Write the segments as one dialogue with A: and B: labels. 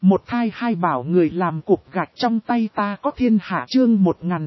A: Một thai hai bảo người làm cục gạch trong tay ta có thiên hạ chương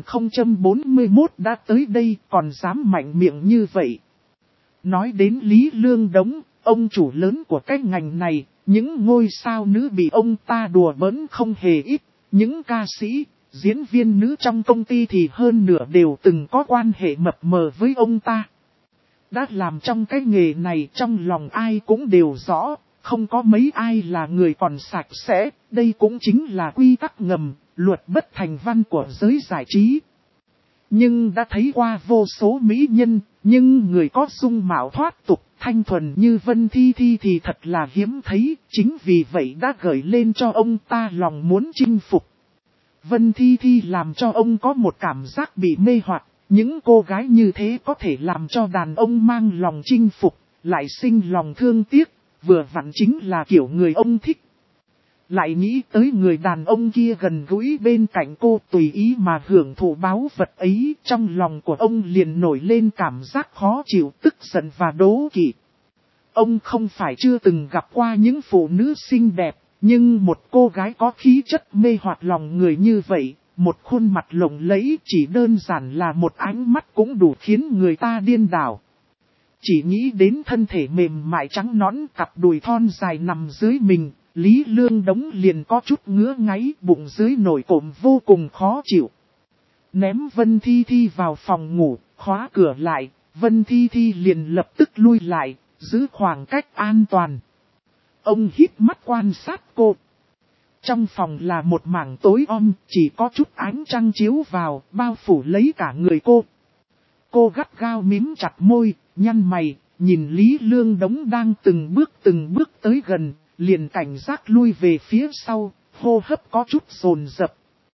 A: 1041 đã tới đây còn dám mạnh miệng như vậy. Nói đến Lý Lương Đống, ông chủ lớn của cái ngành này, những ngôi sao nữ bị ông ta đùa bỡn không hề ít, những ca sĩ, diễn viên nữ trong công ty thì hơn nửa đều từng có quan hệ mập mờ với ông ta. Đã làm trong cái nghề này trong lòng ai cũng đều rõ, không có mấy ai là người còn sạch sẽ, đây cũng chính là quy tắc ngầm, luật bất thành văn của giới giải trí. Nhưng đã thấy qua vô số mỹ nhân, nhưng người có dung mạo thoát tục, thanh thuần như Vân Thi Thi thì thật là hiếm thấy, chính vì vậy đã gợi lên cho ông ta lòng muốn chinh phục. Vân Thi Thi làm cho ông có một cảm giác bị mê hoặc, những cô gái như thế có thể làm cho đàn ông mang lòng chinh phục, lại sinh lòng thương tiếc, vừa vặn chính là kiểu người ông thích. Lại nghĩ tới người đàn ông kia gần gũi bên cạnh cô tùy ý mà hưởng thụ báu vật ấy, trong lòng của ông liền nổi lên cảm giác khó chịu, tức giận và đố kỵ. Ông không phải chưa từng gặp qua những phụ nữ xinh đẹp, nhưng một cô gái có khí chất mê hoặc lòng người như vậy, một khuôn mặt lộng lẫy chỉ đơn giản là một ánh mắt cũng đủ khiến người ta điên đảo. Chỉ nghĩ đến thân thể mềm mại trắng nõn cặp đùi thon dài nằm dưới mình, Lý Lương Đống liền có chút ngứa ngáy, bụng dưới nổi cộm vô cùng khó chịu. Ném Vân Thi Thi vào phòng ngủ, khóa cửa lại, Vân Thi Thi liền lập tức lui lại, giữ khoảng cách an toàn. Ông hít mắt quan sát cô. Trong phòng là một mảng tối om, chỉ có chút ánh trăng chiếu vào, bao phủ lấy cả người cô. Cô gắt gao mím chặt môi, nhăn mày, nhìn Lý Lương Đống đang từng bước tới gần, liền cảnh giác lui về phía sau, hô hấp có chút dồn dập.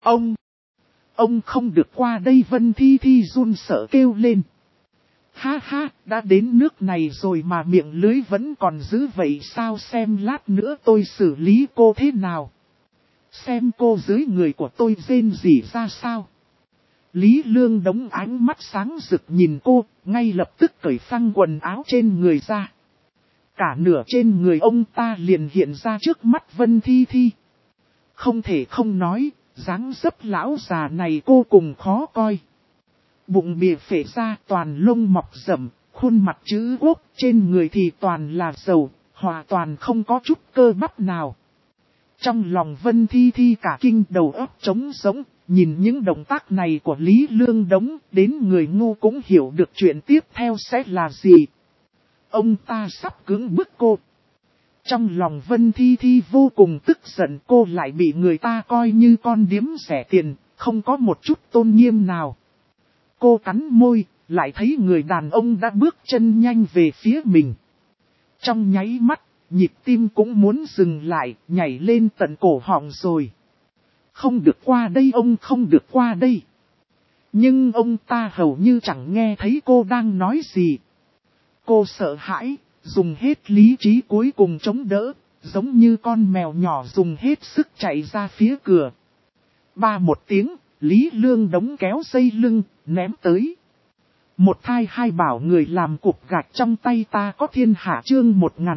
A: Ông không được qua đây, Vân Thi Thi run sợ kêu lên. Ha ha, đã đến nước này rồi mà miệng lưới vẫn còn giữ vậy sao, xem lát nữa tôi xử lý cô thế nào. Xem cô dưới người của tôi rên rỉ ra sao. Lý Lương Đống ánh mắt sáng rực nhìn cô, ngay lập tức cởi phăng quần áo trên người ra. Cả nửa trên người ông ta liền hiện ra trước mắt Vân Thi Thi. Không thể không nói, dáng dấp lão già này vô cùng khó coi. Bụng bìa phệ ra toàn lông mọc rậm, khuôn mặt chữ quốc, trên người thì toàn là dầu, hoàn toàn không có chút cơ bắp nào. Trong lòng Vân Thi Thi cả kinh, đầu óc trống rỗng, nhìn những động tác này của Lý Lương Đống, đến người ngu cũng hiểu được chuyện tiếp theo sẽ là gì. Ông ta sắp cưỡng bức cô. Trong lòng Vân Thi Thi vô cùng tức giận, cô lại bị người ta coi như con điếm rẻ tiền, không có một chút tôn nghiêm nào. Cô cắn môi, lại thấy người đàn ông đã bước chân nhanh về phía mình. Trong nháy mắt, nhịp tim cũng muốn dừng lại, nhảy lên tận cổ họng rồi. Không được qua đây, ông không được qua đây. Nhưng ông ta hầu như chẳng nghe thấy cô đang nói gì. Cô sợ hãi, dùng hết lý trí cuối cùng chống đỡ, giống như con mèo nhỏ dùng hết sức chạy ra phía cửa. Ba một tiếng, Lý Lương Đống kéo dây lưng, ném tới. Một thai hai bảo người làm cục gạch trong tay ta có thiên hạ chương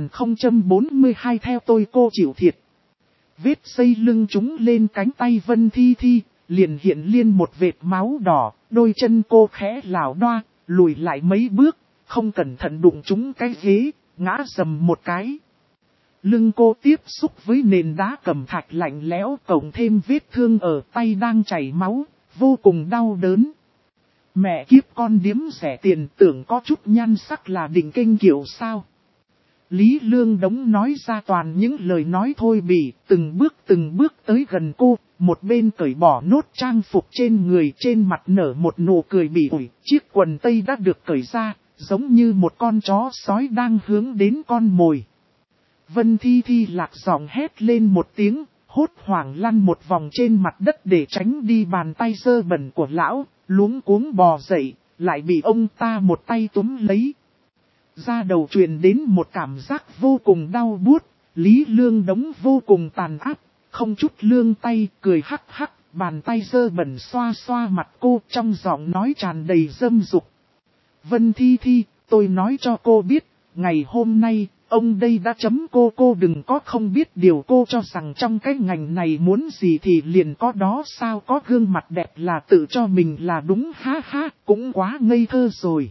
A: 1042 theo tôi cô chịu thiệt. Vết dây lưng trúng lên cánh tay Vân Thi Thi, liền hiện liên một vệt máu đỏ, đôi chân cô khẽ lảo đoa, lùi lại mấy bước, không cẩn thận đụng trúng cái ghế, ngã rầm một cái. Lưng cô tiếp xúc với nền đá cẩm thạch lạnh lẽo, cộng thêm vết thương ở tay đang chảy máu, vô cùng đau đớn. Mẹ kiếp, con điếm rẻ tiền, tưởng có chút nhan sắc là đỉnh kênh kiểu sao. Lý Lương Đống nói ra toàn những lời nói thôi bỉ, từng bước tới gần cô, một bên cởi bỏ nốt trang phục trên người, trên mặt nở một nụ cười bỉ ổi, chiếc quần tây đã được cởi ra, giống như một con chó sói đang hướng đến con mồi. Vân Thi Thi lạc giọng hét lên một tiếng, hốt hoảng lăn một vòng trên mặt đất để tránh đi bàn tay dơ bẩn của lão, luống cuống bò dậy, lại bị ông ta một tay túm lấy. Da đầu truyền đến một cảm giác vô cùng đau buốt, Lý Lương Đống vô cùng tàn ác, không chút lương tay, cười hắc hắc, bàn tay dơ bẩn xoa xoa mặt cô, trong giọng nói tràn đầy dâm dục. Vân Thi Thi, tôi nói cho cô biết, ngày hôm nay, Ông đây đã chấm cô đừng có không biết điều, cô cho rằng trong cái ngành này muốn gì thì liền có đó sao, có gương mặt đẹp là tự cho mình là đúng, ha ha, cũng quá ngây thơ rồi.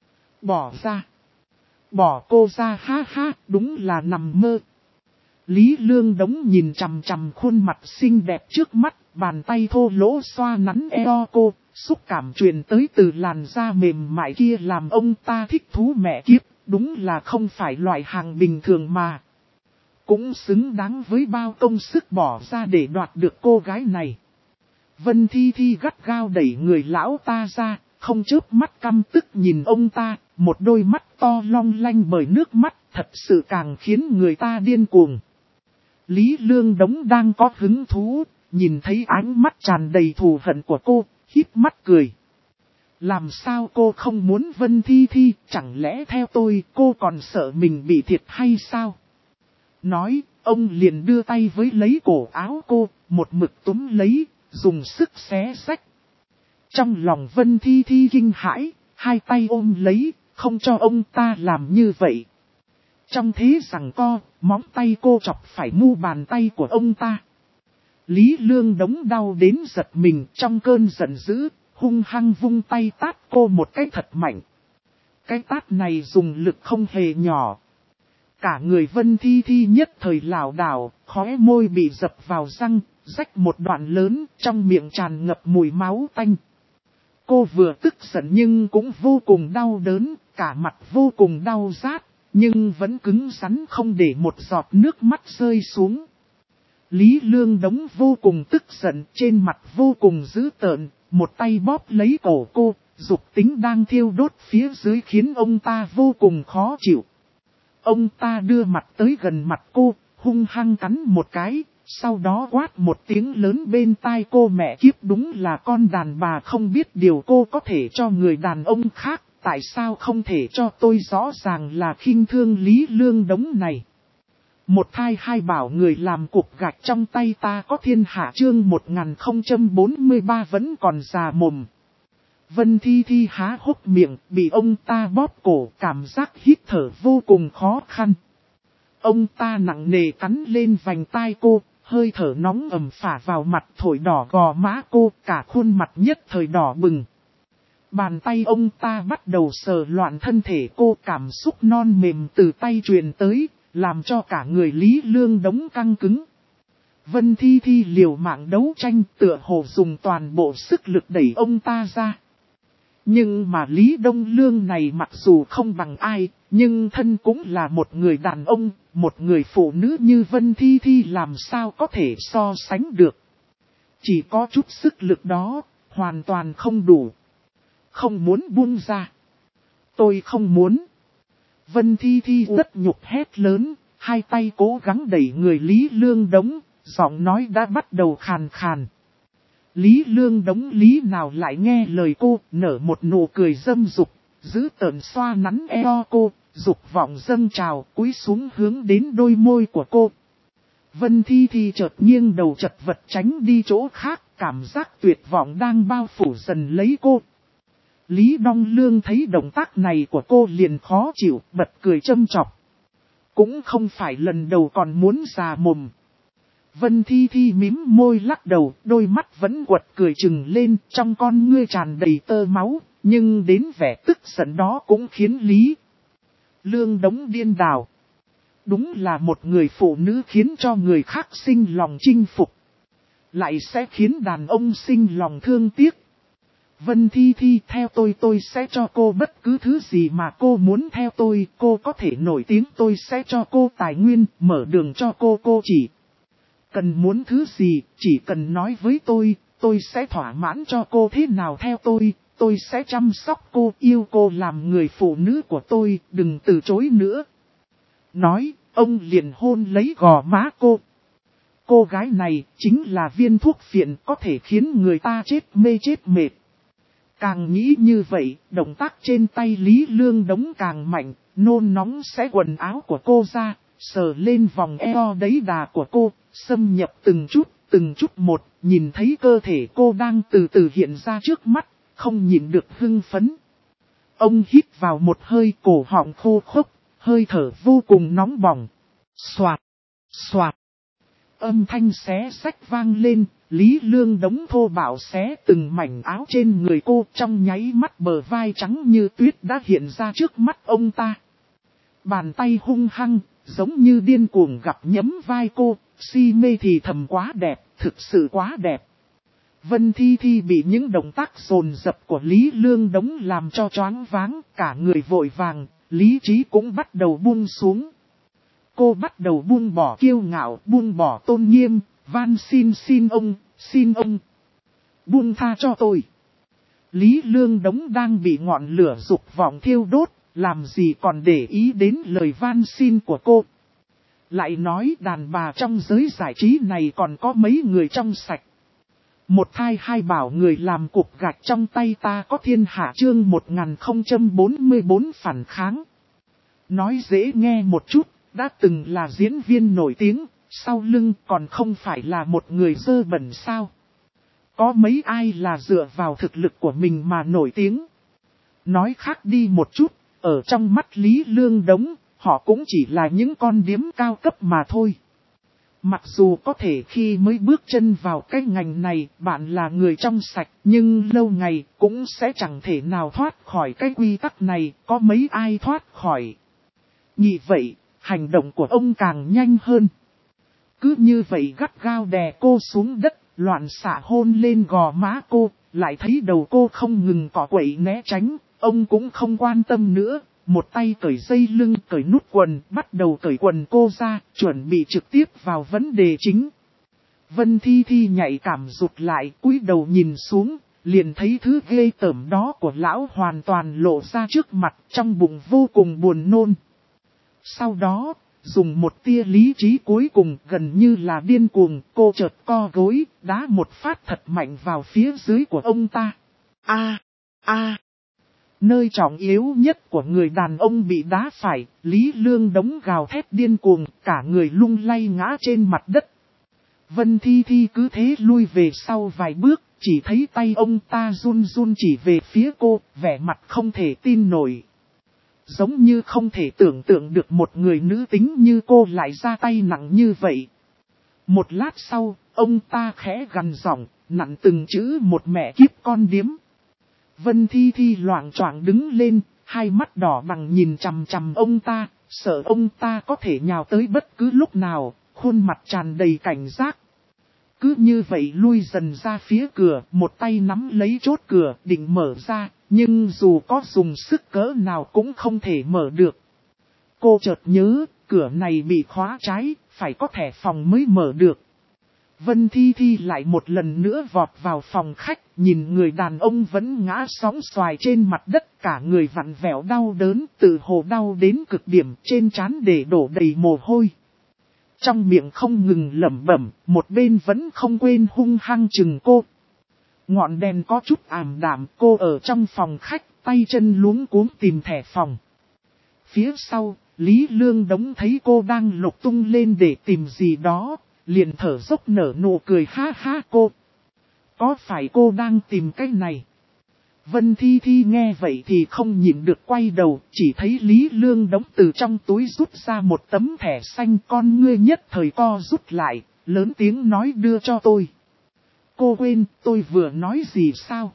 A: Bỏ cô ra, ha ha, đúng là nằm mơ. Lý Lương Đống nhìn chằm chằm khuôn mặt xinh đẹp trước mắt, bàn tay thô lỗ xoa nắn eo cô, xúc cảm truyền tới từ làn da mềm mại kia làm ông ta thích thú mẹ kiếp, đúng là không phải loại hàng bình thường mà. Cũng xứng đáng với bao công sức bỏ ra để đoạt được cô gái này. Vân Thi Thi gắt gao đẩy người lão ta ra, không chớp mắt căm tức nhìn ông ta, một đôi mắt to long lanh bởi nước mắt, thật sự càng khiến người ta điên cuồng. Lý Lương Đống đang có hứng thú, nhìn thấy ánh mắt tràn đầy thù hận của cô, híp mắt cười. Làm sao cô không muốn Vân Thi Thi, chẳng lẽ theo tôi cô còn sợ mình bị thiệt hay sao? Nói, ông liền đưa tay với lấy cổ áo cô, một mực túm lấy, dùng sức xé xách. Trong lòng Vân Thi Thi kinh hãi, hai tay ôm lấy, không cho ông ta làm như vậy. Trong thế giằng co, móng tay cô chọc phải mu bàn tay của ông ta. Lý Lương Đống đau đến giật mình, trong cơn giận dữ, hung hăng vung tay tát cô một cái thật mạnh. Cái tát này dùng lực không hề nhỏ. Cả người Vân Thi Thi nhất thời lảo đảo, khóe môi bị dập vào răng, rách một đoạn lớn, trong miệng tràn ngập mùi máu tanh. Cô vừa tức giận nhưng cũng vô cùng đau đớn, cả mặt vô cùng đau rát, nhưng vẫn cứng rắn không để một giọt nước mắt rơi xuống. Lý Lương Đống vô cùng tức giận, trên mặt vô cùng dữ tợn, một tay bóp lấy cổ cô, dục tính đang thiêu đốt phía dưới khiến ông ta vô cùng khó chịu. Ông ta đưa mặt tới gần mặt cô, hung hăng cắn một cái, sau đó quát một tiếng lớn bên tai cô, mẹ kiếp đúng là con đàn bà không biết điều, cô có thể cho người đàn ông khác, tại sao không thể cho tôi, rõ ràng là khinh thương Lý Lương Đống này. Một thai hai bảo người làm cục gạch trong tay ta có thiên hạ, chương 1043 vẫn còn già mồm. Vân Thi Thi há hốc miệng, bị ông ta bóp cổ, cảm giác hít thở vô cùng khó khăn. Ông ta nặng nề cắn lên vành tai cô, hơi thở nóng ẩm phả vào mặt, thổi đỏ gò má cô, cả khuôn mặt nhất thời đỏ bừng. Bàn tay ông ta bắt đầu sờ loạn thân thể cô, cảm xúc non mềm từ tay truyền tới, làm cho cả người Lý Lương Đống căng cứng. Vân Thi Thi liều mạng đấu tranh, tựa hồ dùng toàn bộ sức lực đẩy ông ta ra. Nhưng mà Lý Đông Lương này mặc dù không bằng ai, nhưng thân cũng là một người đàn ông, một người phụ nữ như Vân Thi Thi làm sao có thể so sánh được. Chỉ có chút sức lực đó, hoàn toàn không đủ. Không muốn buông ra. Tôi không muốn. Vân Thi Thi rất nhục hét lớn, hai tay cố gắng đẩy người Lý Lương Đống, giọng nói đã bắt đầu khàn khàn. Lý Lương Đống lý nào lại nghe lời cô, nở một nụ cười dâm dục, giữ tợn xoa nắn eo cô, dục vọng dâng trào, cúi xuống hướng đến đôi môi của cô. Vân Thi Thi chợt nghiêng đầu chật vật tránh đi chỗ khác, cảm giác tuyệt vọng đang bao phủ dần lấy cô. Lý Đông Lương thấy động tác này của cô liền khó chịu, bật cười châm chọc. Cũng không phải lần đầu còn muốn già mồm. Vân Thi Thi mím môi lắc đầu, đôi mắt vẫn quật cười trừng lên, trong con ngươi tràn đầy tơ máu, nhưng đến vẻ tức giận đó cũng khiến Lý Lương Đống điên đảo. Đúng là một người phụ nữ khiến cho người khác sinh lòng chinh phục, lại sẽ khiến đàn ông sinh lòng thương tiếc. Vân Thi Thi, theo tôi sẽ cho cô bất cứ thứ gì mà cô muốn theo tôi, cô có thể nổi tiếng, tôi sẽ cho cô tài nguyên, mở đường cho cô chỉ cần muốn thứ gì, chỉ cần nói với tôi sẽ thỏa mãn cho cô thế nào theo tôi sẽ chăm sóc cô, yêu cô làm người phụ nữ của tôi, đừng từ chối nữa. Nói, ông liền hôn lấy gò má cô. Cô gái này chính là viên thuốc phiện có thể khiến người ta chết mê chết mệt. Càng nghĩ như vậy, động tác trên tay Lý Lương Đống càng mạnh, nôn nóng xé quần áo của cô ra, sờ lên vòng eo đấy đà của cô, xâm nhập từng chút một, nhìn thấy cơ thể cô đang từ từ hiện ra trước mắt, không nhịn được hưng phấn. Ông hít vào một hơi, cổ họng khô khốc, hơi thở vô cùng nóng bỏng. Xoạt, xoạt. Âm thanh xé xách vang lên, Lý Lương Đống thô bạo xé từng mảnh áo trên người cô, trong nháy mắt bờ vai trắng như tuyết đã hiện ra trước mắt ông ta. Bàn tay hung hăng, giống như điên cuồng gặp nhấm vai cô, si mê thì thầm quá đẹp, thực sự quá đẹp. Vân Thi Thi bị những động tác dồn dập của Lý Lương Đống làm cho choáng váng, cả người vội vàng, lý trí cũng bắt đầu buông xuống. Cô bắt đầu buông bỏ kiêu ngạo, buông bỏ tôn nghiêm, van xin ông. Buông tha cho tôi. Lý Lương Đống đang bị ngọn lửa dục vọng thiêu đốt, làm gì còn để ý đến lời van xin của cô. Lại nói đàn bà trong giới giải trí này còn có mấy người trong sạch. Một thai hai bảo người làm cục gạch trong tay ta có thiên hạ chương 1044 phản kháng. Nói dễ nghe một chút, đã từng là diễn viên nổi tiếng, sau lưng còn không phải là một người dơ bẩn sao. Có mấy ai là dựa vào thực lực của mình mà nổi tiếng. Nói khác đi một chút, ở trong mắt Lý Lương Đống, họ cũng chỉ là những con điếm cao cấp mà thôi. Mặc dù có thể khi mới bước chân vào cái ngành này bạn là người trong sạch, nhưng lâu ngày cũng sẽ chẳng thể nào thoát khỏi cái quy tắc này, có mấy ai thoát khỏi. Nghĩ vậy, hành động của ông càng nhanh hơn. Cứ như vậy gắt gao đè cô xuống đất, loạn xạ hôn lên gò má cô, lại thấy đầu cô không ngừng cọ quậy né tránh, ông cũng không quan tâm nữa. Một tay cởi dây lưng, cởi nút quần, bắt đầu cởi quần cô ra, chuẩn bị trực tiếp vào vấn đề chính. Vân Thi Thi nhạy cảm rụt lại, cúi đầu nhìn xuống, liền thấy thứ ghê tởm đó của lão hoàn toàn lộ ra trước mặt, trong bụng vô cùng buồn nôn. Sau đó, dùng một tia lý trí cuối cùng gần như là điên cuồng, cô chợt co gối, đá một phát thật mạnh vào phía dưới của ông ta. Nơi trọng yếu nhất của người đàn ông bị đá phải, Lý Lương Đống gào thét điên cuồng, cả người lung lay ngã trên mặt đất. Vân Thi Thi cứ thế lui về sau vài bước, chỉ thấy tay ông ta run run chỉ về phía cô, vẻ mặt không thể tin nổi. Giống như không thể tưởng tượng được một người nữ tính như cô lại ra tay nặng như vậy. Một lát sau, ông ta khẽ gằn giọng, nặn từng chữ một mẹ kiếp con điếm. Vân Thi Thi loạng choạng đứng lên, hai mắt đỏ bằng nhìn chằm chằm ông ta, sợ ông ta có thể nhào tới bất cứ lúc nào, khuôn mặt tràn đầy cảnh giác. Cứ như vậy lui dần ra phía cửa, một tay nắm lấy chốt cửa định mở ra, nhưng dù có dùng sức cỡ nào cũng không thể mở được. Cô chợt nhớ, cửa này bị khóa trái, phải có thẻ phòng mới mở được. Vân Thi Thi lại một lần nữa vọt vào phòng khách, nhìn người đàn ông vẫn ngã sóng xoài trên mặt đất, cả người vặn vẹo đau đớn, từ hồ đau đến cực điểm, trên trán để đổ đầy mồ hôi. Trong miệng không ngừng lẩm bẩm, một bên vẫn không quên hung hăng chừng cô. Ngọn đèn có chút ảm đạm, cô ở trong phòng khách, tay chân luống cuống tìm thẻ phòng. Phía sau, Lý Lương Đống thấy cô đang lục tung lên để tìm gì đó, liền thở dốc nở nụ cười ha ha cô. Có phải cô đang tìm cái này? Vân Thi Thi nghe vậy thì không nhịn được quay đầu, chỉ thấy Lý Lương Đống từ trong túi rút ra một tấm thẻ xanh, con ngươi nhất thời co rút lại, lớn tiếng nói đưa cho tôi. Cô quên, tôi vừa nói gì sao?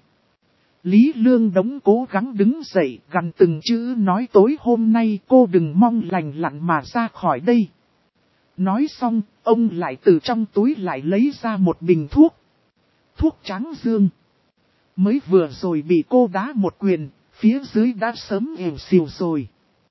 A: Lý Lương Đống cố gắng đứng dậy, gằn từng chữ nói tối hôm nay cô đừng mong lành lặn mà ra khỏi đây. Nói xong, ông lại từ trong túi lại lấy ra một bình thuốc. Thuốc tráng dương. Mới vừa rồi bị cô đá một quyền, phía dưới đã sớm ỉu xìu rồi.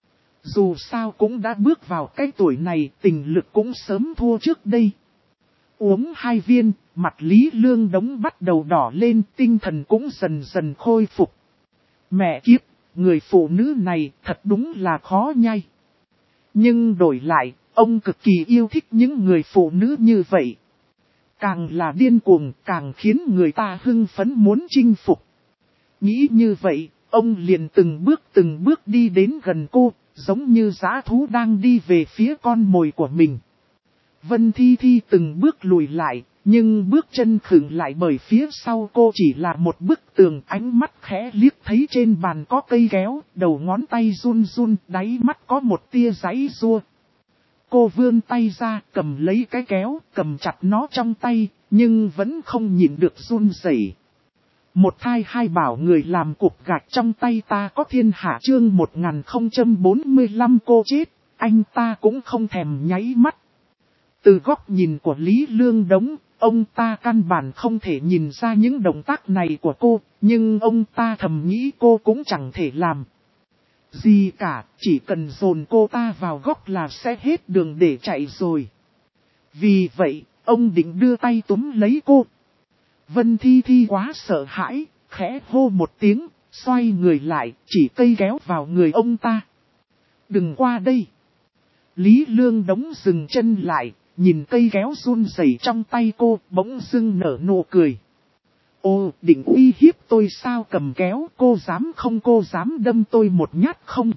A: Dù sao cũng đã bước vào cái tuổi này, tình lực cũng sớm thua trước đây. Uống 2 viên, mặt Lý Lương Đống bắt đầu đỏ lên, tinh thần cũng dần dần khôi phục. Mẹ kiếp, người phụ nữ này thật đúng là khó nhai. Nhưng đổi lại, ông cực kỳ yêu thích những người phụ nữ như vậy. Càng là điên cuồng, càng khiến người ta hưng phấn muốn chinh phục. Nghĩ như vậy, ông liền từng bước đi đến gần cô, giống như dã thú đang đi về phía con mồi của mình. Vân Thi Thi từng bước lùi lại, nhưng bước chân khựng lại bởi phía sau cô chỉ là một bức tường, ánh mắt khẽ liếc thấy trên bàn có cây kéo, đầu ngón tay run run, đáy mắt có một tia giãy giụa. Cô vươn tay ra, cầm lấy cái kéo, cầm chặt nó trong tay, nhưng vẫn không nhịn được run rẩy. Một thai hai bảo người làm cục gạch trong tay ta có thiên hạ chương 1045 cô chết, anh ta cũng không thèm nháy mắt. Từ góc nhìn của Lý Lương Đống, ông ta căn bản không thể nhìn ra những động tác này của cô, nhưng ông ta thầm nghĩ cô cũng chẳng thể làm gì cả, chỉ cần dồn cô ta vào góc là sẽ hết đường để chạy rồi. Vì vậy, ông định đưa tay túm lấy cô. Vân Thi Thi quá sợ hãi, khẽ hô một tiếng, xoay người lại, chỉ cây kéo vào người ông ta. Đừng qua đây. Lý Lương Đống dừng chân lại, nhìn cây kéo run rẩy trong tay cô, bỗng dưng nở nụ cười. Ô, định uy hiếp tôi sao? Cầm kéo, cô dám không? Cô dám đâm tôi một nhát không?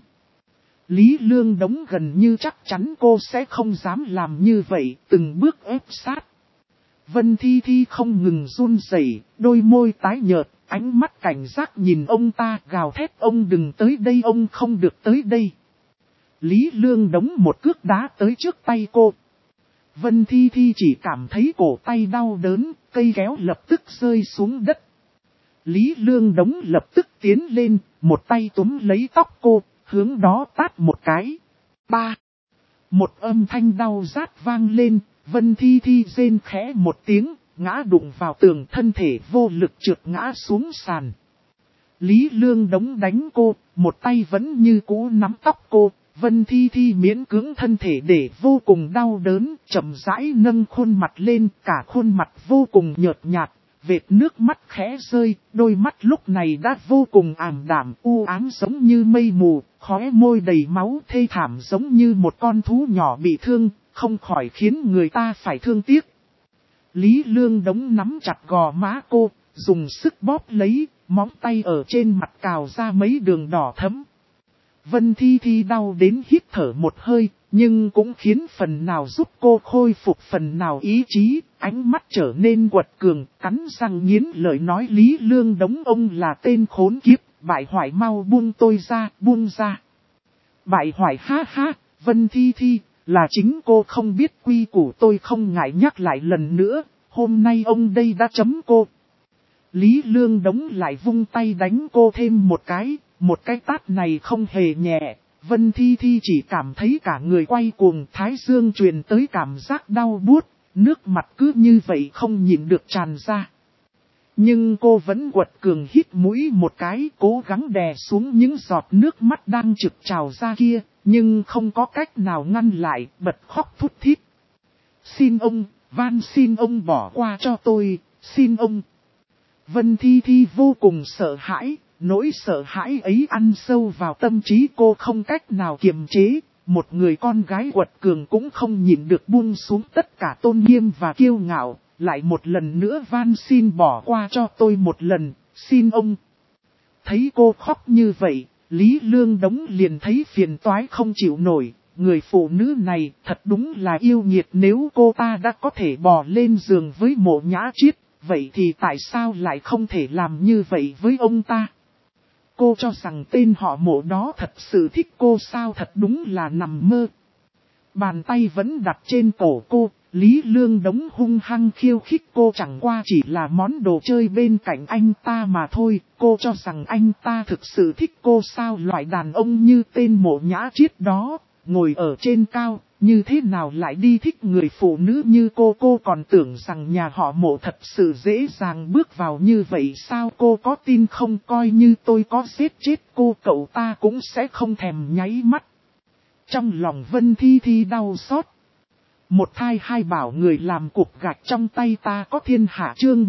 A: Lý Lương Đống gần như chắc chắn cô sẽ không dám làm như vậy, từng bước ép sát. Vân Thi Thi không ngừng run rẩy, đôi môi tái nhợt, ánh mắt cảnh giác nhìn ông ta, gào thét: ông đừng tới đây, ông không được tới đây. Lý Lương Đống một cước đá tới trước tay cô. Vân Thi Thi chỉ cảm thấy cổ tay đau đớn, cây kéo lập tức rơi xuống đất. Lý Lương Đống lập tức tiến lên, một tay túm lấy tóc cô, hướng đó tát một cái. Ba. Một âm thanh đau rát vang lên, Vân Thi Thi rên khẽ một tiếng, ngã đụng vào tường, thân thể vô lực trượt ngã xuống sàn. Lý Lương Đống đánh cô, một tay vẫn như cũ nắm tóc cô. Vân Thi Thi miễn cưỡng thân thể để vô cùng đau đớn, chậm rãi nâng khuôn mặt lên, cả khuôn mặt vô cùng nhợt nhạt, vệt nước mắt khẽ rơi, đôi mắt lúc này đã vô cùng ảm đạm, u ám giống như mây mù, khóe môi đầy máu thê thảm giống như một con thú nhỏ bị thương, không khỏi khiến người ta phải thương tiếc. Lý Lương Đống nắm chặt gò má cô, dùng sức bóp lấy, móng tay ở trên mặt cào ra mấy đường đỏ thẫm. Vân Thi Thi đau đến hít thở một hơi, nhưng cũng khiến phần nào giúp cô khôi phục phần nào ý chí, ánh mắt trở nên quật cường, cắn răng nghiến lợi nói: Lý Lương Đống, ông là tên khốn kiếp, bại hoại, mau buông tôi ra, buông ra. Bại hoại, ha ha, Vân Thi Thi, là chính cô không biết quy củ, tôi không ngại nhắc lại lần nữa, hôm nay ông đây đã chấm cô. Lý Lương Đống lại vung tay đánh cô thêm một cái tát này không hề nhẹ, Vân Thi Thi chỉ cảm thấy cả người quay cuồng, thái dương truyền tới cảm giác đau buốt, nước mặt cứ như vậy không nhịn được tràn ra. Nhưng cô vẫn quật cường hít mũi một cái, cố gắng đè xuống những giọt nước mắt đang trực trào ra kia, nhưng không có cách nào ngăn lại, bật khóc thút thít. Xin ông, van xin ông bỏ qua cho tôi, xin ông. Vân Thi Thi vô cùng sợ hãi, nỗi sợ hãi ấy ăn sâu vào tâm trí cô không cách nào kiềm chế, một người con gái quật cường cũng không nhịn được buông xuống tất cả tôn nghiêm và kiêu ngạo, lại một lần nữa van xin bỏ qua cho tôi một lần, xin ông. Thấy cô khóc như vậy, Lý Lương Đống liền thấy phiền toái không chịu nổi, người phụ nữ này thật đúng là yêu nghiệt, nếu cô ta đã có thể bò lên giường với Mộ Nhã Chiết, vậy thì tại sao lại không thể làm như vậy với ông ta? Cô cho rằng tên họ Mộ đó thật sự thích cô sao? Thật đúng là nằm mơ. Bàn tay vẫn đặt trên cổ cô, Lý Lương Đống hung hăng khiêu khích cô, chẳng qua chỉ là món đồ chơi bên cạnh anh ta mà thôi. Cô cho rằng anh ta thực sự thích cô sao? Loại đàn ông như tên Mộ Nhã Chiết đó, ngồi ở trên cao, như thế nào lại đi thích người phụ nữ như cô còn tưởng rằng nhà họ Mộ thật sự dễ dàng bước vào như vậy sao? Cô có tin không, coi như tôi có giết chết cô, cậu ta cũng sẽ không thèm nháy mắt. Trong lòng Vân Thi Thi đau xót. Một thai hai bảo người làm cục gạch trong tay ta có thiên hạ chương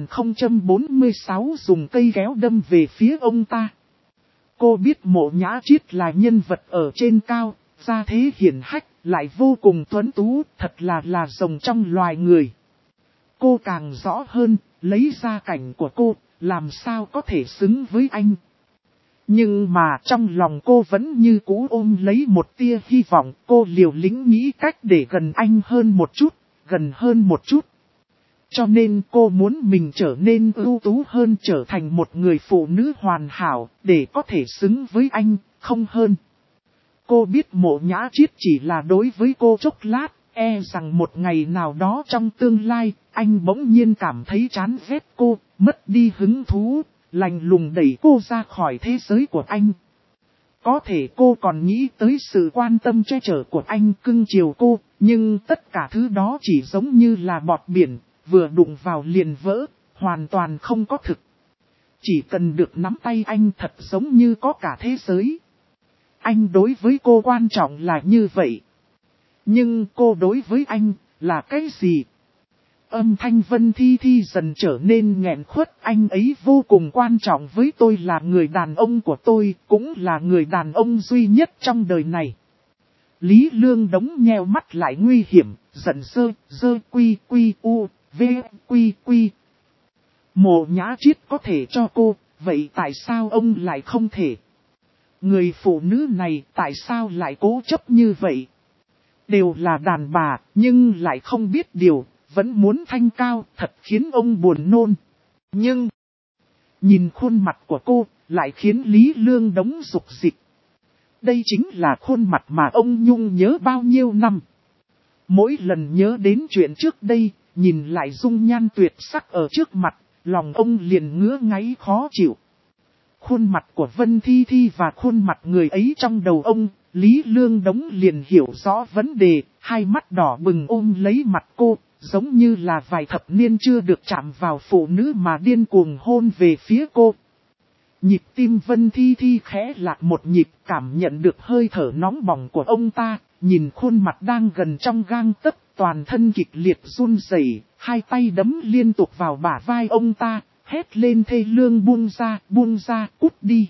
A: 1046 dùng cây kéo đâm về phía ông ta. Cô biết Mộ Nhã Chiết là nhân vật ở trên cao, gia thế hiển hách, lại vô cùng tuấn tú, thật là rồng trong loài người. Cô càng rõ hơn, lấy gia cảnh của cô, làm sao có thể xứng với anh. Nhưng mà trong lòng cô vẫn như cũ ôm lấy một tia hy vọng, cô liều lĩnh nghĩ cách để gần anh hơn một chút, gần hơn một chút. Cho nên cô muốn mình trở nên ưu tú hơn, trở thành một người phụ nữ hoàn hảo, để có thể xứng với anh, không hơn. Cô biết Mộ Nhã Chiết chỉ là đối với cô chốc lát, e rằng một ngày nào đó trong tương lai, anh bỗng nhiên cảm thấy chán ghét cô, mất đi hứng thú, lạnh lùng đẩy cô ra khỏi thế giới của anh. Có thể cô còn nghĩ tới sự quan tâm che chở của anh cưng chiều cô, nhưng tất cả thứ đó chỉ giống như là bọt biển, vừa đụng vào liền vỡ, hoàn toàn không có thực. Chỉ cần được nắm tay anh thật giống như có cả thế giới. Anh đối với cô quan trọng là như vậy. Nhưng cô đối với anh là cái gì? Âm thanh Vân Thi Thi dần trở nên nghẹn khuất. Anh ấy vô cùng quan trọng với tôi, là người đàn ông của tôi, cũng là người đàn ông duy nhất trong đời này. Lý Lương Đống nheo mắt lại nguy hiểm, giận dơ quy quy u, v quy quy. Mộ Nhã Chiết có thể cho cô, vậy tại sao ông lại không thể? Người phụ nữ này tại sao lại cố chấp như vậy? Đều là đàn bà, nhưng lại không biết điều, vẫn muốn thanh cao, thật khiến ông buồn nôn. Nhưng, nhìn khuôn mặt của cô, lại khiến Lý Lương Đống rục dịch. Đây chính là khuôn mặt mà ông Nhung nhớ bao nhiêu năm. Mỗi lần nhớ đến chuyện trước đây, nhìn lại dung nhan tuyệt sắc ở trước mặt, lòng ông liền ngứa ngáy khó chịu. Khuôn mặt của Vân Thi Thi và khuôn mặt người ấy trong đầu ông, Lý Lương Đống liền hiểu rõ vấn đề, hai mắt đỏ bừng ôm lấy mặt cô, giống như là vài thập niên chưa được chạm vào phụ nữ mà điên cuồng hôn về phía cô. Nhịp tim Vân Thi Thi khẽ lạc một nhịp, cảm nhận được hơi thở nóng bỏng của ông ta, nhìn khuôn mặt đang gần trong gang tấc, toàn thân kịch liệt run rẩy, hai tay đấm liên tục vào bả vai ông ta, hét lên thê lương buông ra, cút đi.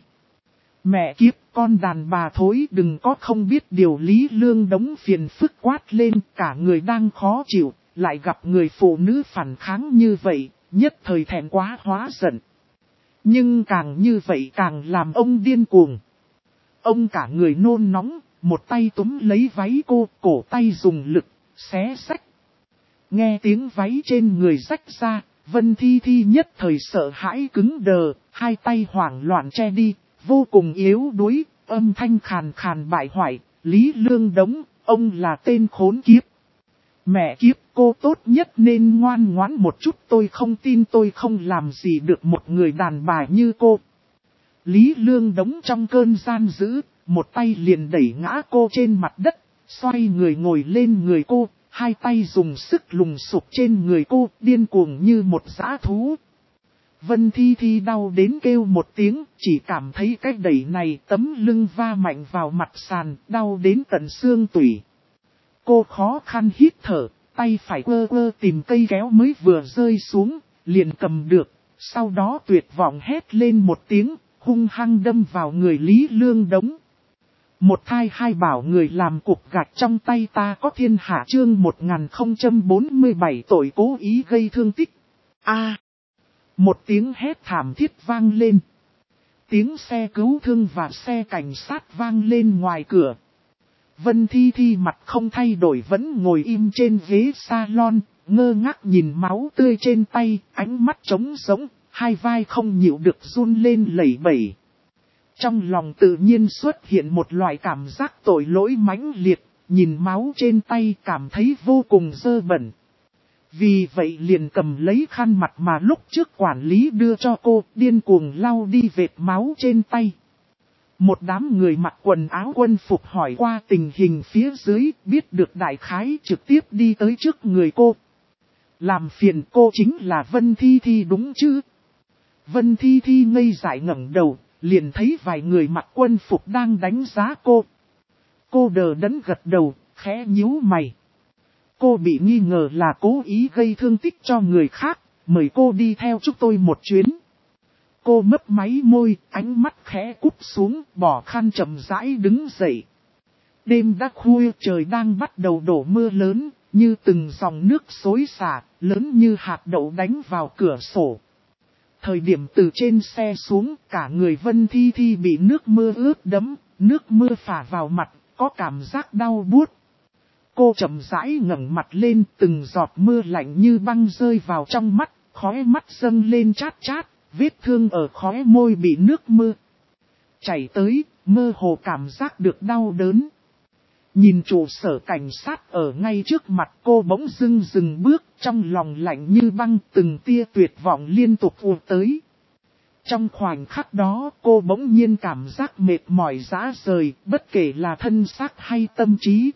A: Mẹ kiếp, con đàn bà thối, đừng có không biết điều. Lý Lương Đống phiền phức quát lên, cả người đang khó chịu, lại gặp người phụ nữ phản kháng như vậy, nhất thời thẹn quá hóa giận. Nhưng càng như vậy càng làm ông điên cuồng. Ông cả người nôn nóng, một tay túm lấy váy cô, cổ tay dùng lực, xé xách. Nghe tiếng váy trên người rách ra, Vân Thi Thi nhất thời sợ hãi cứng đờ, hai tay hoảng loạn che đi, vô cùng yếu đuối, âm thanh khàn khàn bại hoại. Lý Lương Đống, ông là tên khốn kiếp. Mẹ kiếp, cô tốt nhất nên ngoan ngoãn một chút, tôi không tin tôi không làm gì được một người đàn bà như cô. Lý Lương Đống trong cơn gian dữ, một tay liền đẩy ngã cô trên mặt đất, xoay người ngồi lên người cô, hai tay dùng sức lùng sụp trên người cô, điên cuồng như một dã thú. Vân Thi Thi đau đến kêu một tiếng, chỉ cảm thấy cái đẩy này tấm lưng va mạnh vào mặt sàn, đau đến tận xương tủy. Cô khó khăn hít thở, tay phải quơ quơ tìm cây kéo mới vừa rơi xuống, liền cầm được, sau đó tuyệt vọng hét lên một tiếng, hung hăng đâm vào người Lý Lương Đống. Một thai hai bảo người làm cục gạch trong tay ta có thiên hạ. Chương 1047 tội cố ý gây thương tích. Một tiếng hét thảm thiết vang lên. Tiếng xe cứu thương và xe cảnh sát vang lên ngoài cửa. Vân Thi Thi mặt không thay đổi vẫn ngồi im trên ghế salon, ngơ ngác nhìn máu tươi trên tay, ánh mắt trống rỗng, hai vai không nhịu được run lên lẩy bẩy. Trong lòng tự nhiên xuất hiện một loại cảm giác tội lỗi mãnh liệt, nhìn máu trên tay cảm thấy vô cùng dơ bẩn. Vì vậy liền cầm lấy khăn mặt mà lúc trước quản lý đưa cho cô, điên cuồng lau đi vệt máu trên tay. Một đám người mặc quần áo quân phục hỏi qua tình hình phía dưới, biết được đại khái trực tiếp đi tới trước người cô. Làm phiền cô chính là Vân Thi Thi đúng chứ? Vân Thi Thi ngây dại ngẩng đầu, liền thấy vài người mặc quân phục đang đánh giá cô. Cô đờ đẫn gật đầu, khẽ nhíu mày. Cô bị nghi ngờ là cố ý gây thương tích cho người khác, mời cô đi theo chúng tôi một chuyến. Cô mấp máy môi, ánh mắt khẽ cúp xuống, bỏ khăn chậm rãi đứng dậy. Đêm đã khuya, trời đang bắt đầu đổ mưa lớn, như từng dòng nước xối xả, lớn như hạt đậu đánh vào cửa sổ. Thời điểm từ trên xe xuống, cả người Vân Thi Thi bị nước mưa ướt đẫm, nước mưa phả vào mặt, có cảm giác đau buốt. Cô chậm rãi ngẩng mặt lên, từng giọt mưa lạnh như băng rơi vào trong mắt, khóe mắt dâng lên chát chát, vết thương ở khóe môi bị nước mưa chảy tới, mơ hồ cảm giác được đau đớn. Nhìn trụ sở cảnh sát ở ngay trước mặt, cô bỗng dưng dừng bước, trong lòng lạnh như băng, từng tia tuyệt vọng liên tục ùa tới. Trong khoảnh khắc đó, cô bỗng nhiên cảm giác mệt mỏi rã rời, bất kể là thân xác hay tâm trí.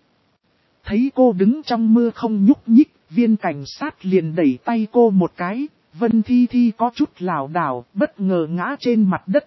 A: Thấy cô đứng trong mưa không nhúc nhích, viên cảnh sát liền đẩy tay cô một cái, Vân Thi Thi có chút lảo đảo, bất ngờ ngã trên mặt đất.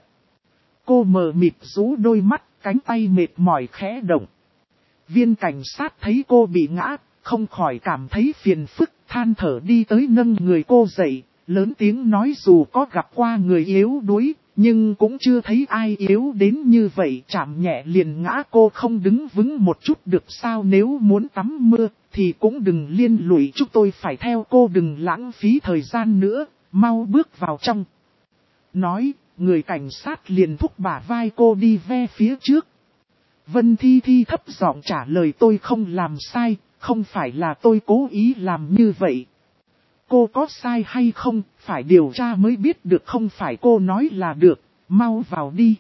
A: Cô mờ mịt rũ đôi mắt, cánh tay mệt mỏi khẽ động. Viên cảnh sát thấy cô bị ngã, không khỏi cảm thấy phiền phức, than thở đi tới nâng người cô dậy, lớn tiếng nói dù có gặp qua người yếu đuối, nhưng cũng chưa thấy ai yếu đến như vậy, chạm nhẹ liền ngã cô không đứng vững một chút được sao, nếu muốn tắm mưa thì cũng đừng liên lụy chúng tôi phải theo cô, đừng lãng phí thời gian nữa, mau bước vào trong. Nói, người cảnh sát liền thúc bả vai cô đi ve phía trước. Vân Thi Thi thấp giọng trả lời, tôi không làm sai, không phải là tôi cố ý làm như vậy. Cô có sai hay không, phải điều tra mới biết được, không phải cô nói là được, mau vào đi.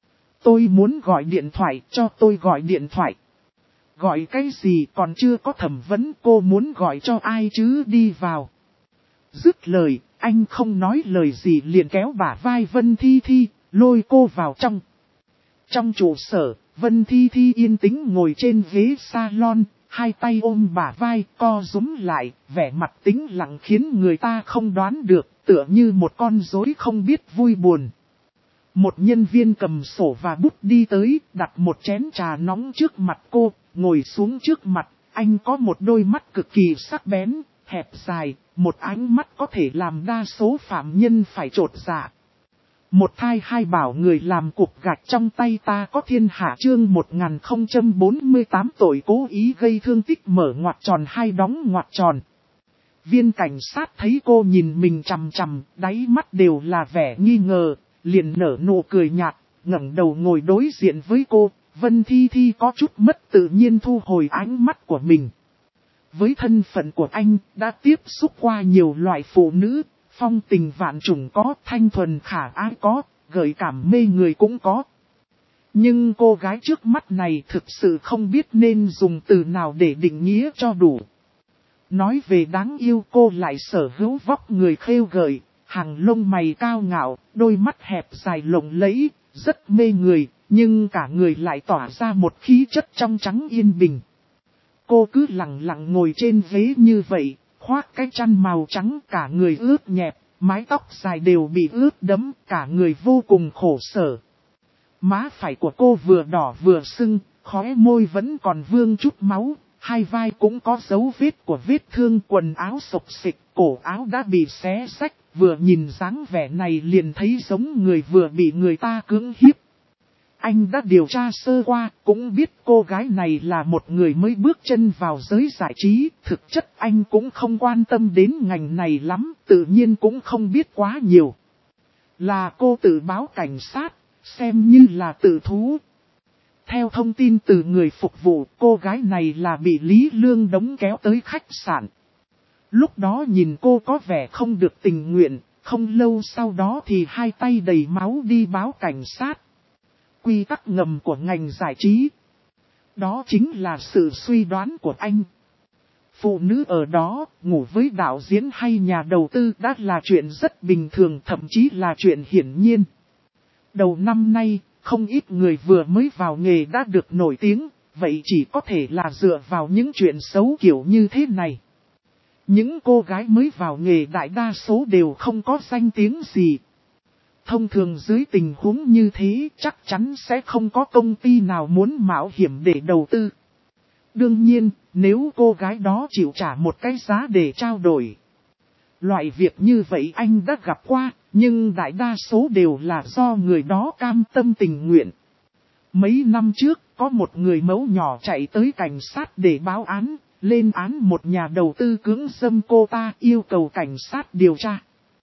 A: Tôi muốn gọi điện thoại, cho tôi gọi điện thoại. Gọi cái gì còn chưa có thẩm vấn, cô muốn gọi cho ai chứ, đi vào. Dứt lời, anh không nói lời gì liền kéo bả vai Vân Thi Thi, lôi cô vào trong. Trong trụ sở, Vân Thi Thi yên tĩnh ngồi trên ghế salon, hai tay ôm bả vai, co rúm lại, vẻ mặt tĩnh lặng khiến người ta không đoán được, tựa như một con rối không biết vui buồn. Một nhân viên cầm sổ và bút đi tới, đặt một chén trà nóng trước mặt cô, ngồi xuống trước mặt, anh có một đôi mắt cực kỳ sắc bén, hẹp dài, một ánh mắt có thể làm đa số phạm nhân phải chột dạ. Một thai hai bảo người làm cục gạch trong tay ta có thiên hạ, chương 1048 tội cố ý gây thương tích mở ngoặc tròn hai đóng ngoặc tròn. Viên cảnh sát thấy cô nhìn mình chằm chằm, đáy mắt đều là vẻ nghi ngờ, liền nở nụ cười nhạt, ngẩng đầu ngồi đối diện với cô. Vân Thi Thi có chút mất tự nhiên thu hồi ánh mắt của mình. Với thân phận của anh, đã tiếp xúc qua nhiều loại phụ nữ, phong tình vạn trùng có, thanh thuần khả ái có, gợi cảm mê người cũng có. Nhưng cô gái trước mắt này thực sự không biết nên dùng từ nào để định nghĩa cho đủ. Nói về đáng yêu, cô lại sở hữu vóc người khêu gợi, hàng lông mày cao ngạo, đôi mắt hẹp dài lộng lẫy, rất mê người, nhưng cả người lại tỏa ra một khí chất trong trắng yên bình. Cô cứ lặng lặng ngồi trên ghế như vậy, khoác cái chăn màu trắng, cả người ướt nhẹp, mái tóc dài đều bị ướt đẫm, cả người vô cùng khổ sở. Má phải của cô vừa đỏ vừa sưng, khóe môi vẫn còn vương chút máu, hai vai cũng có dấu vết của vết thương, quần áo xộc xịch, cổ áo đã bị xé rách, vừa nhìn dáng vẻ này liền thấy giống người vừa bị người ta cưỡng hiếp. Anh đã điều tra sơ qua, cũng biết cô gái này là một người mới bước chân vào giới giải trí, thực chất anh cũng không quan tâm đến ngành này lắm, tự nhiên cũng không biết quá nhiều. Là cô tự báo cảnh sát, xem như là tự thú. Theo thông tin từ người phục vụ, cô gái này là bị Lý Lương Đống kéo tới khách sạn. Lúc đó nhìn cô có vẻ không được tình nguyện, không lâu sau đó thì hai tay đầy máu đi báo cảnh sát. Quy tắc ngầm của ngành giải trí. Đó chính là sự suy đoán của anh. Phụ nữ ở đó, ngủ với đạo diễn hay nhà đầu tư đã là chuyện rất bình thường, thậm chí là chuyện hiển nhiên. Đầu năm nay, không ít người vừa mới vào nghề đã được nổi tiếng, vậy chỉ có thể là dựa vào những chuyện xấu kiểu như thế này. Những cô gái mới vào nghề đại đa số đều không có danh tiếng gì. Thông thường dưới tình huống như thế chắc chắn sẽ không có công ty nào muốn mạo hiểm để đầu tư. Đương nhiên, nếu cô gái đó chịu trả một cái giá để trao đổi. Loại việc như vậy anh đã gặp qua, nhưng đại đa số đều là do người đó cam tâm tình nguyện. Mấy năm trước, có một người mẫu nhỏ chạy tới cảnh sát để báo án, lên án một nhà đầu tư cưỡng dâm cô ta, yêu cầu cảnh sát điều tra.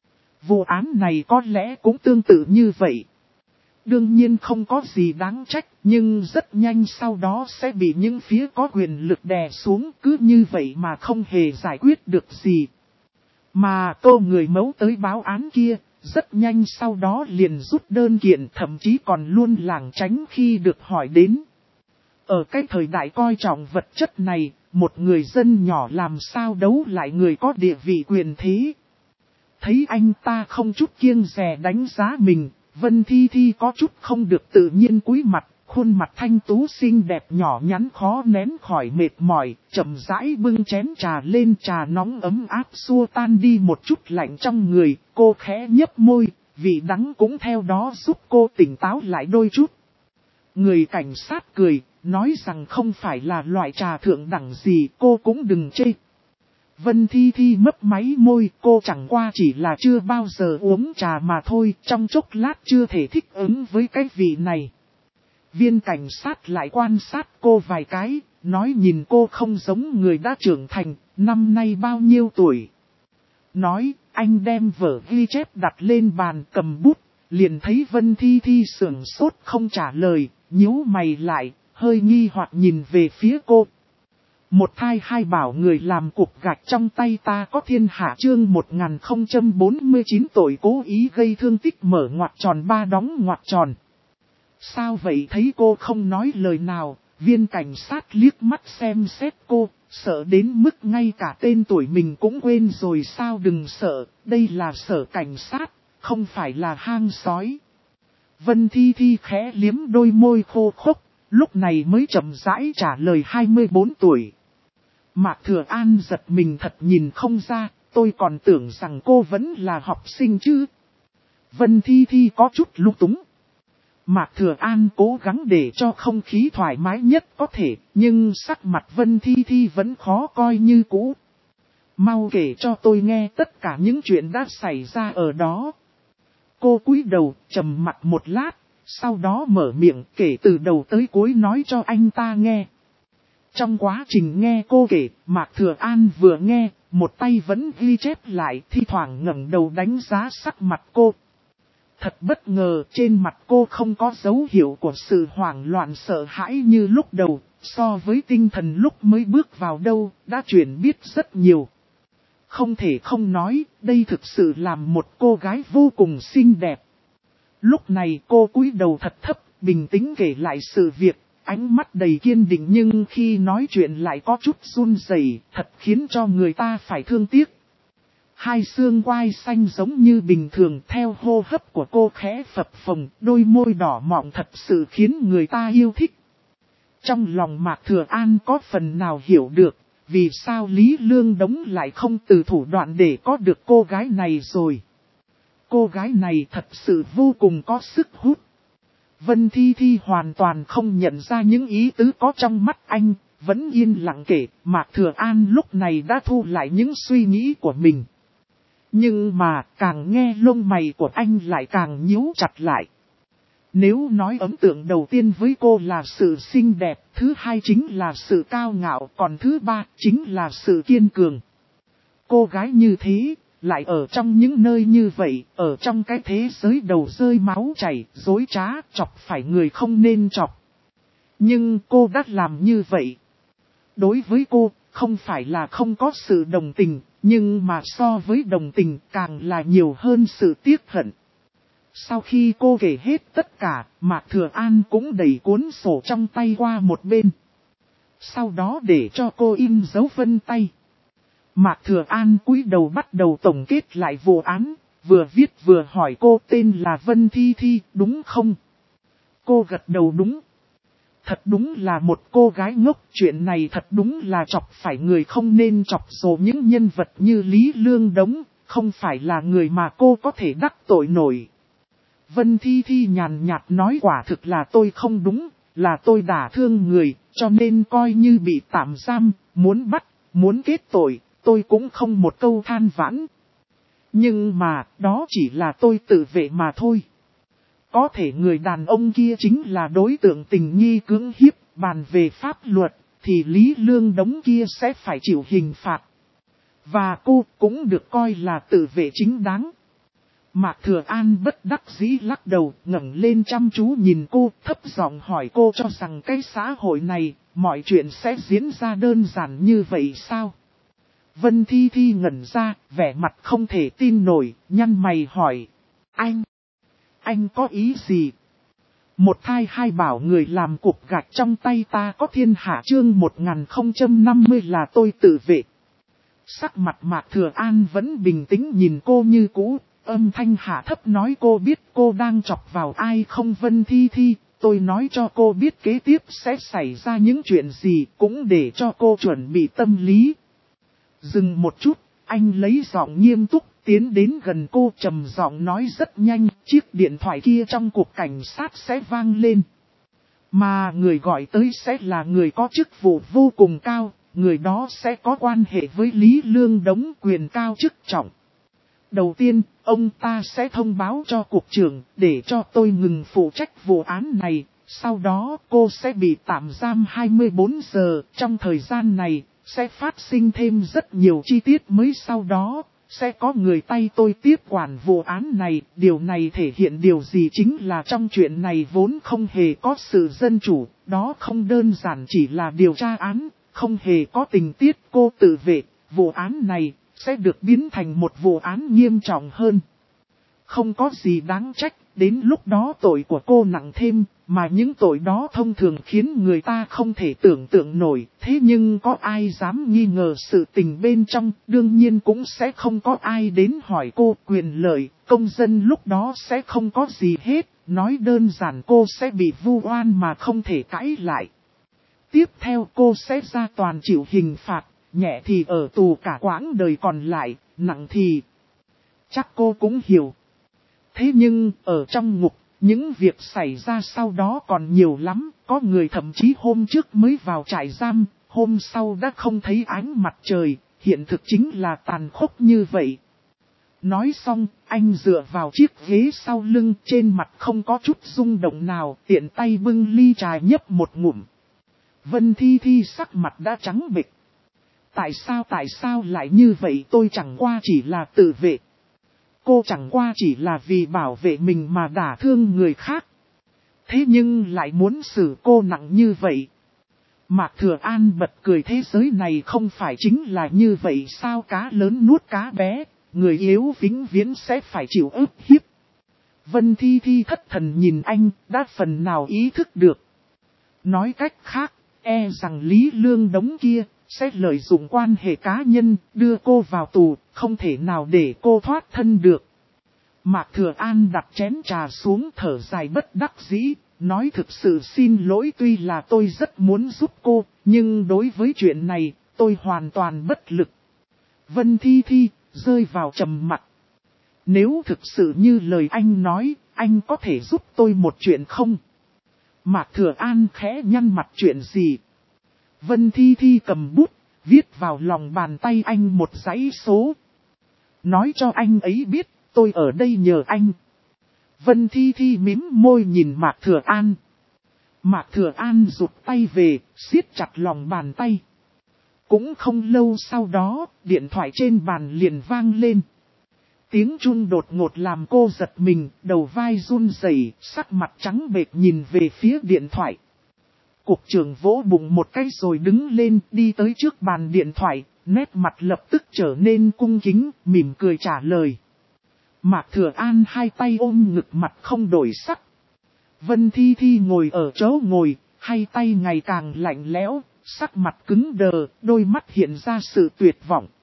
A: Vụ án này có lẽ cũng tương tự như vậy. Đương nhiên không có gì đáng trách, nhưng rất nhanh sau đó sẽ bị những phía có quyền lực đè xuống, cứ như vậy mà không hề giải quyết được gì. Mà cô người mẫu tới báo án kia, rất nhanh sau đó liền rút đơn kiện, thậm chí còn luôn lảng tránh khi được hỏi đến. Ở cái thời đại coi trọng vật chất này, một người dân nhỏ làm sao đấu lại người có địa vị quyền thế. Thấy anh ta không chút kiêng dè đánh giá mình, Vân Thi Thi có chút không được tự nhiên cúi mặt, khuôn mặt thanh tú xinh đẹp nhỏ nhắn khó nén khỏi mệt mỏi, chậm rãi bưng chén trà lên, trà nóng ấm áp xua tan đi một chút lạnh trong người, cô khẽ nhấp môi, vị đắng cũng theo đó giúp cô tỉnh táo lại đôi chút. Người cảnh sát cười, nói rằng không phải là loại trà thượng đẳng gì, cô cũng đừng chê. Vân Thi Thi mấp máy môi, cô chẳng qua chỉ là chưa bao giờ uống trà mà thôi, trong chốc lát chưa thể thích ứng với cái vị này. Viên cảnh sát lại quan sát cô vài cái, nói nhìn cô không giống người đã trưởng thành, năm nay bao nhiêu tuổi. Nói, anh đem vở ghi chép đặt lên bàn cầm bút, liền thấy Vân Thi Thi sửng sốt không trả lời, nhíu mày lại, hơi nghi hoặc nhìn về phía cô. Một thai hai bảo người làm cục gạch trong tay ta có thiên hạ chương 1049 tội cố ý gây thương tích mở ngoặc tròn ba đóng ngoặc tròn. Sao vậy thấy cô không nói lời nào, viên cảnh sát liếc mắt xem xét cô, sợ đến mức ngay cả tên tuổi mình cũng quên rồi sao đừng sợ, đây là sở cảnh sát, không phải là hang sói. Vân Thi Thi khẽ liếm đôi môi khô khốc, lúc này mới chậm rãi trả lời 24 tuổi. Mạc Thừa An giật mình thật nhìn không ra, tôi còn tưởng rằng cô vẫn là học sinh chứ. Vân Thi Thi có chút lung túng. Mạc Thừa An cố gắng để cho không khí thoải mái nhất có thể, nhưng sắc mặt Vân Thi Thi vẫn khó coi như cũ. Mau kể cho tôi nghe tất cả những chuyện đã xảy ra ở đó. Cô cúi đầu, trầm mặt một lát, sau đó mở miệng kể từ đầu tới cuối nói cho anh ta nghe. Trong quá trình nghe cô kể, Mạc Thừa An vừa nghe, một tay vẫn ghi chép lại, thi thoảng ngẩng đầu đánh giá sắc mặt cô. Thật bất ngờ, trên mặt cô không có dấu hiệu của sự hoảng loạn sợ hãi như lúc đầu, so với tinh thần lúc mới bước vào đâu, đã chuyển biết rất nhiều. Không thể không nói, đây thực sự làm một cô gái vô cùng xinh đẹp. Lúc này cô cúi đầu thật thấp, bình tĩnh kể lại sự việc, ánh mắt đầy kiên định nhưng khi nói chuyện lại có chút run rẩy, thật khiến cho người ta phải thương tiếc. Hai xương quai xanh giống như bình thường theo hô hấp của cô khẽ phập phồng, đôi môi đỏ mọng thật sự khiến người ta yêu thích. Trong lòng Mạc Thừa An có phần nào hiểu được, vì sao Lý Lương Đống lại không từ thủ đoạn để có được cô gái này rồi. Cô gái này thật sự vô cùng có sức hút. Vân Thi Thi hoàn toàn không nhận ra những ý tứ có trong mắt anh, vẫn yên lặng kể, Mạc Thừa An lúc này đã thu lại những suy nghĩ của mình. Nhưng mà càng nghe lông mày của anh lại càng nhíu chặt lại. Nếu nói ấn tượng đầu tiên với cô là sự xinh đẹp, thứ hai chính là sự cao ngạo, còn thứ ba chính là sự kiên cường. Cô gái như thế, lại ở trong những nơi như vậy, ở trong cái thế giới đầu rơi máu chảy, dối trá, chọc phải người không nên chọc. Nhưng cô đã làm như vậy. Đối với cô, không phải là không có sự đồng tình, nhưng mà so với đồng tình càng là nhiều hơn sự tiếc hận. Sau khi cô kể hết tất cả, Mạc Thừa An cũng đẩy cuốn sổ trong tay qua một bên. Sau đó để cho cô in dấu vân tay. Mạc Thừa An cúi đầu bắt đầu tổng kết lại vụ án, vừa viết vừa hỏi cô tên là Vân Thi Thi, đúng không? Cô gật đầu đúng. Thật đúng là một cô gái ngốc, chuyện này thật đúng là chọc phải người không nên chọc rồi những nhân vật như Lý Lương Đống, không phải là người mà cô có thể đắc tội nổi. Vân Thi Thi nhàn nhạt nói quả thực là tôi không đúng, là tôi đả thương người, cho nên coi như bị tạm giam, muốn bắt, muốn kết tội, tôi cũng không một câu than vãn. Nhưng mà, đó chỉ là tôi tự vệ mà thôi. Có thể người đàn ông kia chính là đối tượng tình nghi cưỡng hiếp, bàn về pháp luật, thì Lý Lương Đống kia sẽ phải chịu hình phạt. Và cô cũng được coi là tự vệ chính đáng. Mạc Thừa An bất đắc dĩ lắc đầu, ngẩng lên chăm chú nhìn cô, thấp giọng hỏi cô cho rằng cái xã hội này, mọi chuyện sẽ diễn ra đơn giản như vậy sao? Vân Thi Thi ngẩn ra, vẻ mặt không thể tin nổi, nhăn mày hỏi. Anh có ý gì? Một thai hai bảo người làm cục gạch trong tay ta có thiên hạ chương 1050 là tôi tự vệ. Sắc mặt Mạc Thừa An vẫn bình tĩnh nhìn cô như cũ, âm thanh hạ thấp nói cô biết cô đang chọc vào ai không Vân Thi Thi, tôi nói cho cô biết kế tiếp sẽ xảy ra những chuyện gì cũng để cho cô chuẩn bị tâm lý. Dừng một chút, anh lấy giọng nghiêm túc tiến đến gần cô trầm giọng nói rất nhanh, chiếc điện thoại kia trong cục cảnh sát sẽ vang lên. Mà người gọi tới sẽ là người có chức vụ vô cùng cao, người đó sẽ có quan hệ với Lý Lương Đống quyền cao chức trọng. Đầu tiên, ông ta sẽ thông báo cho cục trưởng để cho tôi ngừng phụ trách vụ án này, sau đó cô sẽ bị tạm giam 24 giờ, trong thời gian này sẽ phát sinh thêm rất nhiều chi tiết mới sau đó. Sẽ có người tay tôi tiếp quản vụ án này, điều này thể hiện điều gì chính là trong chuyện này vốn không hề có sự dân chủ, đó không đơn giản chỉ là điều tra án, không hề có tình tiết cô tự vệ, vụ án này sẽ được biến thành một vụ án nghiêm trọng hơn. Không có gì đáng trách, đến lúc đó tội của cô nặng thêm, mà những tội đó thông thường khiến người ta không thể tưởng tượng nổi. Thế nhưng có ai dám nghi ngờ sự tình bên trong, đương nhiên cũng sẽ không có ai đến hỏi cô quyền lợi, công dân lúc đó sẽ không có gì hết, nói đơn giản cô sẽ bị vu oan mà không thể cãi lại. Tiếp theo cô sẽ ra toàn chịu hình phạt, nhẹ thì ở tù cả quãng đời còn lại, nặng thì chắc cô cũng hiểu. Thế nhưng, ở trong ngục, những việc xảy ra sau đó còn nhiều lắm, có người thậm chí hôm trước mới vào trại giam, hôm sau đã không thấy ánh mặt trời, hiện thực chính là tàn khốc như vậy. Nói xong, anh dựa vào chiếc ghế sau lưng trên mặt không có chút rung động nào, tiện tay bưng ly trà nhấp một ngụm. Vân Thi Thi sắc mặt đã trắng bệch. Tại sao lại như vậy tôi chẳng qua chỉ là tự vệ. Cô chẳng qua chỉ là vì bảo vệ mình mà đả thương người khác. Thế nhưng lại muốn xử cô nặng như vậy. Mạc Thừa An bật cười thế giới này không phải chính là như vậy sao cá lớn nuốt cá bé, người yếu vĩnh viễn sẽ phải chịu ức hiếp. Vân Thi Thi thất thần nhìn anh, đã phần nào ý thức được. Nói cách khác, e rằng Lý Lương Đống kia sẽ lợi dụng quan hệ cá nhân, đưa cô vào tù, không thể nào để cô thoát thân được. Mạc Thừa An đặt chén trà xuống thở dài bất đắc dĩ, nói thực sự xin lỗi tuy là tôi rất muốn giúp cô, nhưng đối với chuyện này, tôi hoàn toàn bất lực. Vân Thi Thi rơi vào trầm mặc. Nếu thực sự như lời anh nói, anh có thể giúp tôi một chuyện không? Mạc Thừa An khẽ nhăn mặt chuyện gì? Vân Thi Thi cầm bút, viết vào lòng bàn tay anh một dãy số. Nói cho anh ấy biết, tôi ở đây nhờ anh. Vân Thi Thi mím môi nhìn Mạc Thừa An. Mạc Thừa An rụt tay về, siết chặt lòng bàn tay. Cũng không lâu sau đó, điện thoại trên bàn liền vang lên. Tiếng chuông đột ngột làm cô giật mình, đầu vai run rẩy, sắc mặt trắng bệch nhìn về phía điện thoại. Cục trưởng vỗ bụng một cái rồi đứng lên đi tới trước bàn điện thoại, nét mặt lập tức trở nên cung kính, mỉm cười trả lời. Mạc Thừa An hai tay ôm ngực mặt không đổi sắc. Vân Thi Thi ngồi ở chỗ ngồi, hai tay ngày càng lạnh lẽo, sắc mặt cứng đờ, đôi mắt hiện ra sự tuyệt vọng.